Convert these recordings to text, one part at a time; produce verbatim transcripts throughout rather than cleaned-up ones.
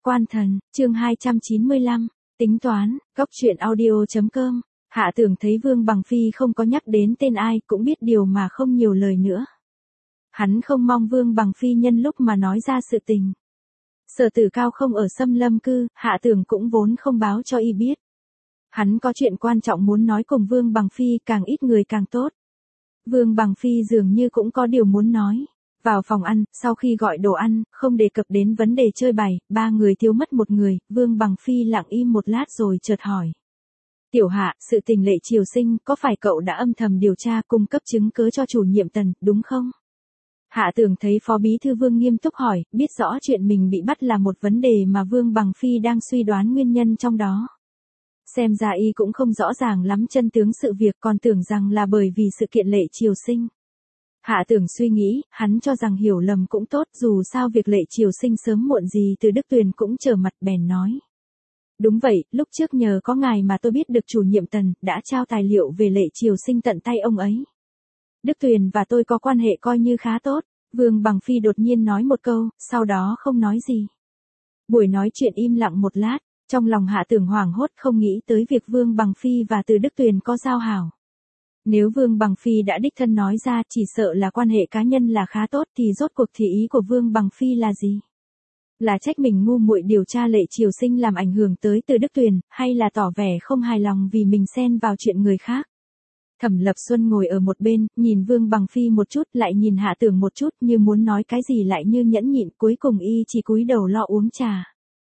Quan thần, chương hai trăm chín mươi lăm, tính toán, góc truyện audio chấm com. Hạ Tưởng thấy Vương Bằng Phi không có nhắc đến tên ai, cũng biết điều mà không nhiều lời nữa. Hắn không mong Vương Bằng Phi nhân lúc mà nói ra sự tình. Sở Tử Cao không ở Sâm Lâm Cư, Hạ Tưởng cũng vốn không báo cho y biết. Hắn có chuyện quan trọng muốn nói cùng Vương Bằng Phi, càng ít người càng tốt. Vương Bằng Phi dường như cũng có điều muốn nói. Vào phòng ăn, sau khi gọi đồ ăn, không đề cập đến vấn đề chơi bài, ba người thiếu mất một người, Vương Bằng Phi lặng im một lát rồi chợt hỏi. Tiểu Hạ, sự tình Lệ Triều Sinh, có phải cậu đã âm thầm điều tra cung cấp chứng cứ cho chủ nhiệm Tần, đúng không? Hạ Tưởng thấy Phó Bí Thư Vương nghiêm túc hỏi, biết rõ chuyện mình bị bắt là một vấn đề mà Vương Bằng Phi đang suy đoán nguyên nhân trong đó. Xem ra y cũng không rõ ràng lắm chân tướng sự việc, còn tưởng rằng là bởi vì sự kiện Lệ Triều Sinh. Hạ Tưởng suy nghĩ, hắn cho rằng hiểu lầm cũng tốt, dù sao việc Lệ Triều Sinh sớm muộn gì Từ Đức Tuyền cũng trở mặt bèn nói. Đúng vậy, lúc trước nhờ có ngài mà tôi biết được chủ nhiệm Tần đã trao tài liệu về Lệ Triều Sinh tận tay ông ấy. Đức Tuyền và tôi có quan hệ coi như khá tốt. Vương Bằng Phi đột nhiên nói một câu, sau đó không nói gì. Buổi nói chuyện im lặng một lát, trong lòng Hạ Tưởng hoảng hốt không nghĩ tới việc Vương Bằng Phi và Từ Đức Tuyền có giao hảo. Nếu Vương Bằng Phi đã đích thân nói ra, chỉ sợ là quan hệ cá nhân là khá tốt, thì rốt cuộc thì ý của Vương Bằng Phi là gì? Là trách mình ngu muội điều tra Lệ Triều Sinh làm ảnh hưởng tới Từ Đức Tuyền, hay là tỏ vẻ không hài lòng vì mình xen vào chuyện người khác? Thẩm Lập Xuân ngồi ở một bên, nhìn Vương Bằng Phi một chút, lại nhìn Hạ Tưởng một chút, như muốn nói cái gì lại như nhẫn nhịn, cuối cùng y chỉ cúi đầu lo uống trà.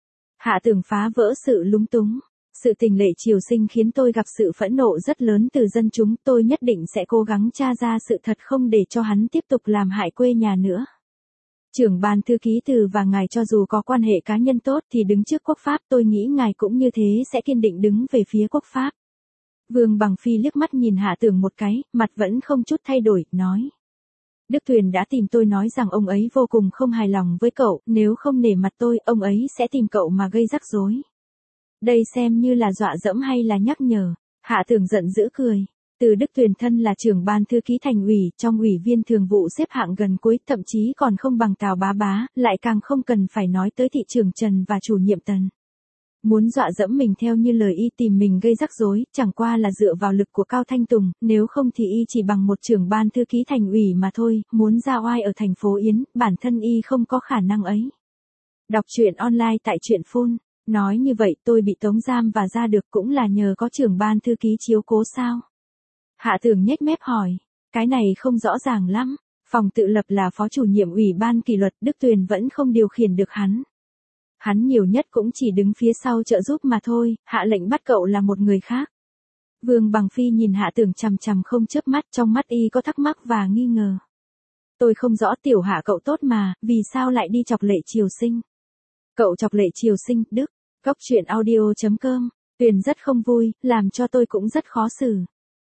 Hạ Tưởng phá vỡ sự lúng túng. Sự tình Lệ Triều Sinh khiến tôi gặp sự phẫn nộ rất lớn từ dân chúng, tôi nhất định sẽ cố gắng tra ra sự thật không để cho hắn tiếp tục làm hại quê nhà nữa. Trưởng ban thư ký Từ và ngài cho dù có quan hệ cá nhân tốt thì đứng trước quốc pháp, tôi nghĩ ngài cũng như thế sẽ kiên định đứng về phía quốc pháp. Vương Bằng Phi liếc mắt nhìn Hạ Tưởng một cái, mặt vẫn không chút thay đổi, nói. Đức Tuyền đã tìm tôi nói rằng ông ấy vô cùng không hài lòng với cậu, nếu không nể mặt tôi, ông ấy sẽ tìm cậu mà gây rắc rối. Đây xem như là dọa dẫm hay là nhắc nhở? Hạ Tưởng giận dữ cười. Từ Đức Tuyền thân là trưởng ban thư ký thành ủy, trong ủy viên thường vụ xếp hạng gần cuối, thậm chí còn không bằng Tào Bá Bá, lại càng không cần phải nói tới thị trưởng Trần và chủ nhiệm Tần. Muốn dọa dẫm mình theo như lời y tìm mình gây rắc rối, chẳng qua là dựa vào lực của Cao Thanh Tùng, nếu không thì y chỉ bằng một trưởng ban thư ký thành ủy mà thôi, muốn ra oai ở thành phố Yến, bản thân y không có khả năng ấy. Đọc truyện online tại truyện phun. Nói như vậy tôi bị tống giam và ra được cũng là nhờ có trưởng ban thư ký chiếu cố sao? Hạ Tưởng nhếch mép hỏi, cái này không rõ ràng lắm, Phòng Tự Lập là phó chủ nhiệm ủy ban kỷ luật, Đức Tuyền vẫn không điều khiển được hắn. Hắn nhiều nhất cũng chỉ đứng phía sau trợ giúp mà thôi, hạ lệnh bắt cậu là một người khác. Vương Bằng Phi nhìn Hạ Tưởng chằm chằm không chớp mắt, trong mắt y có thắc mắc và nghi ngờ. Tôi không rõ Tiểu Hạ cậu tốt mà, vì sao lại đi chọc Lệ Triều Sinh? Cậu chọc Lệ Triều Sinh, Đức. Góc truyện audio chấm com. Tuyền rất không vui, làm cho tôi cũng rất khó xử.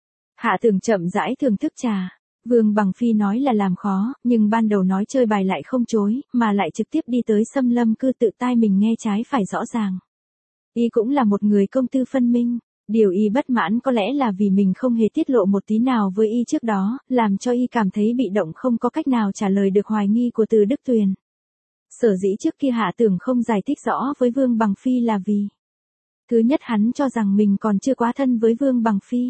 Hạ Tưởng chậm rãi thưởng thức trà. Vương Bằng Phi nói là làm khó, nhưng ban đầu nói chơi bài lại không chối, mà lại trực tiếp đi tới Sâm Lâm Cư tự tai mình nghe trái phải rõ ràng. Y cũng là một người công tư phân minh. Điều y bất mãn có lẽ là vì mình không hề tiết lộ một tí nào với y trước đó, làm cho y cảm thấy bị động không có cách nào trả lời được hoài nghi của Từ Đức Tuyền. Sở dĩ trước kia Hạ Tưởng không giải thích rõ với Vương Bằng Phi là vì thứ nhất, hắn cho rằng mình còn chưa quá thân với Vương Bằng Phi.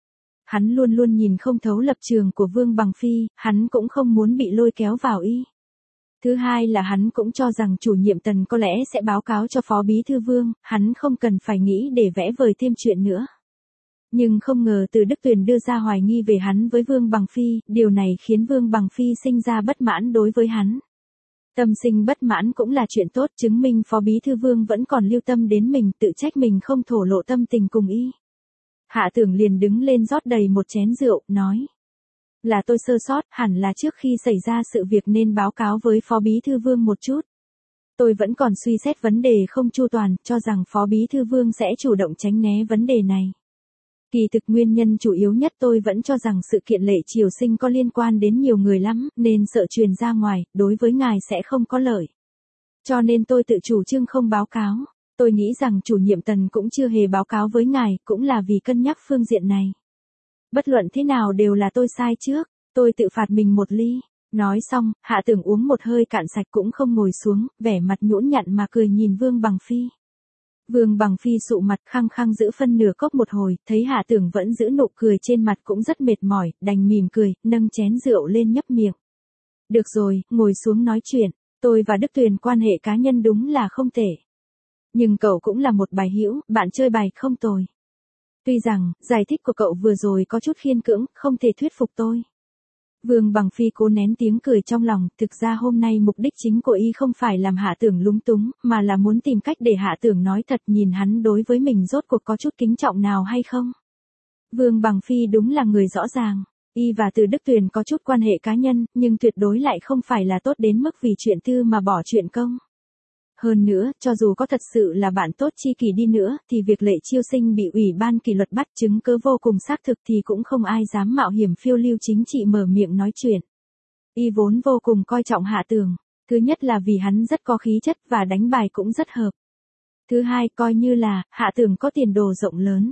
Hắn luôn luôn nhìn không thấu lập trường của Vương Bằng Phi, hắn cũng không muốn bị lôi kéo vào y. Thứ hai là hắn cũng cho rằng chủ nhiệm Tần có lẽ sẽ báo cáo cho Phó Bí Thư Vương, hắn không cần phải nghĩ để vẽ vời thêm chuyện nữa. Nhưng không ngờ Từ Đức Tuyền đưa ra hoài nghi về hắn với Vương Bằng Phi, điều này khiến Vương Bằng Phi sinh ra bất mãn đối với hắn. Tâm sinh bất mãn cũng là chuyện tốt, chứng minh Phó Bí Thư Vương vẫn còn lưu tâm đến mình, tự trách mình không thổ lộ tâm tình cùng y. Hạ Tưởng liền đứng lên rót đầy một chén rượu, nói. Là tôi sơ sót, hẳn là trước khi xảy ra sự việc nên báo cáo với Phó Bí Thư Vương một chút. Tôi vẫn còn suy xét vấn đề không chu toàn, cho rằng Phó Bí Thư Vương sẽ chủ động tránh né vấn đề này. Kỳ thực nguyên nhân chủ yếu nhất tôi vẫn cho rằng sự kiện Lệ Triều Sinh có liên quan đến nhiều người lắm, nên sợ truyền ra ngoài, đối với ngài sẽ không có lợi. Cho nên tôi tự chủ trương không báo cáo. Tôi nghĩ rằng chủ nhiệm Tần cũng chưa hề báo cáo với ngài, cũng là vì cân nhắc phương diện này. Bất luận thế nào đều là tôi sai trước, tôi tự phạt mình một ly. Nói xong, Hạ Tưởng uống một hơi cạn sạch cũng không ngồi xuống, vẻ mặt nhũn nhặn mà cười nhìn Vương Bằng Phi. Vương Bằng Phi sụ mặt khăng khăng giữ phân nửa cốc một hồi, thấy Hạ Tưởng vẫn giữ nụ cười trên mặt cũng rất mệt mỏi, đành mỉm cười, nâng chén rượu lên nhấp miệng. Được rồi, ngồi xuống nói chuyện, tôi và Đức Tuyền quan hệ cá nhân đúng là không tệ. Nhưng cậu cũng là một bài hữu, bạn chơi bài không tồi. Tuy rằng, giải thích của cậu vừa rồi có chút khiên cưỡng, không thể thuyết phục tôi. Vương Bằng Phi cố nén tiếng cười trong lòng, thực ra hôm nay mục đích chính của y không phải làm Hạ Tưởng lúng túng, mà là muốn tìm cách để Hạ Tưởng nói thật nhìn hắn đối với mình rốt cuộc có chút kính trọng nào hay không. Vương Bằng Phi đúng là người rõ ràng, y và Từ Đức Tuyền có chút quan hệ cá nhân, nhưng tuyệt đối lại không phải là tốt đến mức vì chuyện tư mà bỏ chuyện công. Hơn nữa, cho dù có thật sự là bạn tốt chi kỷ đi nữa, thì việc Lệ Chiêu Sinh bị ủy ban kỷ luật bắt chứng cứ vô cùng xác thực thì cũng không ai dám mạo hiểm phiêu lưu chính trị mở miệng nói chuyện. Y vốn vô cùng coi trọng Hạ Tưởng. Thứ nhất là vì hắn rất có khí chất và đánh bài cũng rất hợp. Thứ hai coi như là, Hạ Tưởng có tiền đồ rộng lớn.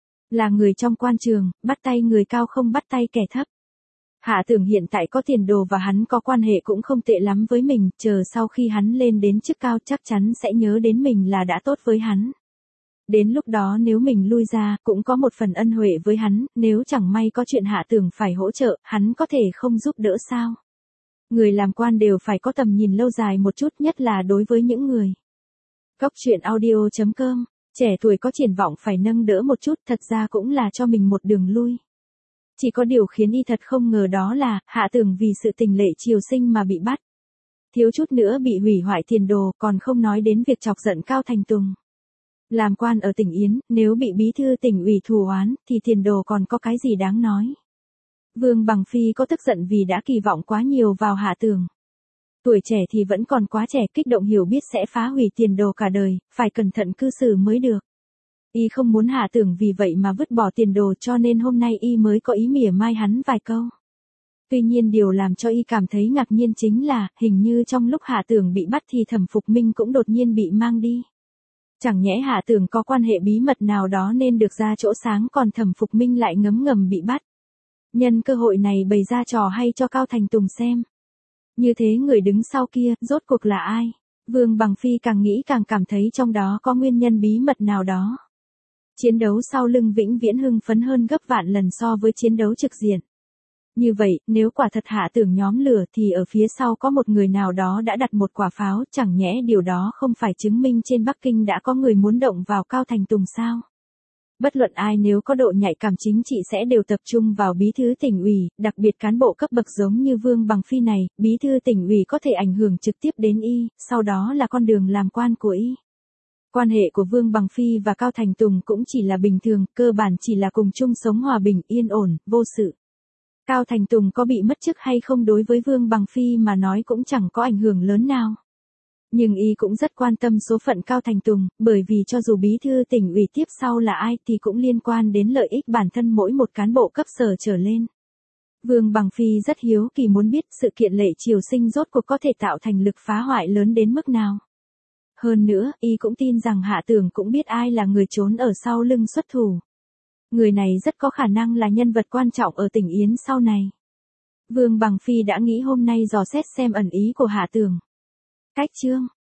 Là người trong quan trường, bắt tay người cao không bắt tay kẻ thấp. Hạ Tưởng hiện tại có tiền đồ và hắn có quan hệ cũng không tệ lắm với mình, chờ sau khi hắn lên đến chức cao chắc chắn sẽ nhớ đến mình là đã tốt với hắn. Đến lúc đó nếu mình lui ra, cũng có một phần ân huệ với hắn, nếu chẳng may có chuyện Hạ Tưởng phải hỗ trợ, hắn có thể không giúp đỡ sao? Người làm quan đều phải có tầm nhìn lâu dài một chút, nhất là đối với những người. Góc truyện audio chấm com, trẻ tuổi có triển vọng phải nâng đỡ một chút, thật ra cũng là cho mình một đường lui. Chỉ có điều khiến y thật không ngờ đó là, Hạ Tưởng vì sự tình Lệ Chiêu Sinh mà bị bắt. Thiếu chút nữa bị hủy hoại tiền đồ, còn không nói đến việc chọc giận Cao Thành Tùng. Làm quan ở tỉnh Yến, nếu bị bí thư tỉnh ủy thù oán, thì tiền đồ còn có cái gì đáng nói. Vương Bằng Phi có tức giận vì đã kỳ vọng quá nhiều vào Hạ Tưởng. Tuổi trẻ thì vẫn còn quá trẻ, kích động hiểu biết sẽ phá hủy tiền đồ cả đời, phải cẩn thận cư xử mới được. Y không muốn Hạ Tưởng vì vậy mà vứt bỏ tiền đồ, cho nên hôm nay y mới có ý mỉa mai hắn vài câu. Tuy nhiên điều làm cho y cảm thấy ngạc nhiên chính là, hình như trong lúc Hạ Tưởng bị bắt thì Thẩm Phục Minh cũng đột nhiên bị mang đi. Chẳng nhẽ Hạ Tưởng có quan hệ bí mật nào đó nên được ra chỗ sáng, còn Thẩm Phục Minh lại ngấm ngầm bị bắt. Nhân cơ hội này bày ra trò hay cho Cao Thành Tùng xem. Như thế người đứng sau kia, rốt cuộc là ai? Vương Bằng Phi càng nghĩ càng cảm thấy trong đó có nguyên nhân bí mật nào đó. Chiến đấu sau lưng vĩnh viễn hưng phấn hơn gấp vạn lần so với chiến đấu trực diện. Như vậy, nếu quả thật Hạ Tưởng nhóm lửa thì ở phía sau có một người nào đó đã đặt một quả pháo, chẳng nhẽ điều đó không phải chứng minh trên Bắc Kinh đã có người muốn động vào Cao Thành Tùng sao? Bất luận ai nếu có độ nhạy cảm chính trị sẽ đều tập trung vào bí thư tỉnh ủy, đặc biệt cán bộ cấp bậc giống như Vương Bằng Phi này, bí thư tỉnh ủy có thể ảnh hưởng trực tiếp đến y, sau đó là con đường làm quan của y. Quan hệ của Vương Bằng Phi và Cao Thành Tùng cũng chỉ là bình thường, cơ bản chỉ là cùng chung sống hòa bình, yên ổn, vô sự. Cao Thành Tùng có bị mất chức hay không đối với Vương Bằng Phi mà nói cũng chẳng có ảnh hưởng lớn nào. Nhưng y cũng rất quan tâm số phận Cao Thành Tùng, bởi vì cho dù bí thư tỉnh ủy tiếp sau là ai thì cũng liên quan đến lợi ích bản thân mỗi một cán bộ cấp sở trở lên. Vương Bằng Phi rất hiếu kỳ muốn biết sự kiện Lệ Chiêu Sinh rốt cuộc có thể tạo thành lực phá hoại lớn đến mức nào. Hơn nữa, y cũng tin rằng Hạ Tưởng cũng biết ai là người trốn ở sau lưng xuất thủ. Người này rất có khả năng là nhân vật quan trọng ở tỉnh Yến sau này. Vương Bằng Phi đã nghĩ hôm nay dò xét xem ẩn ý của Hạ Tưởng. Cách chương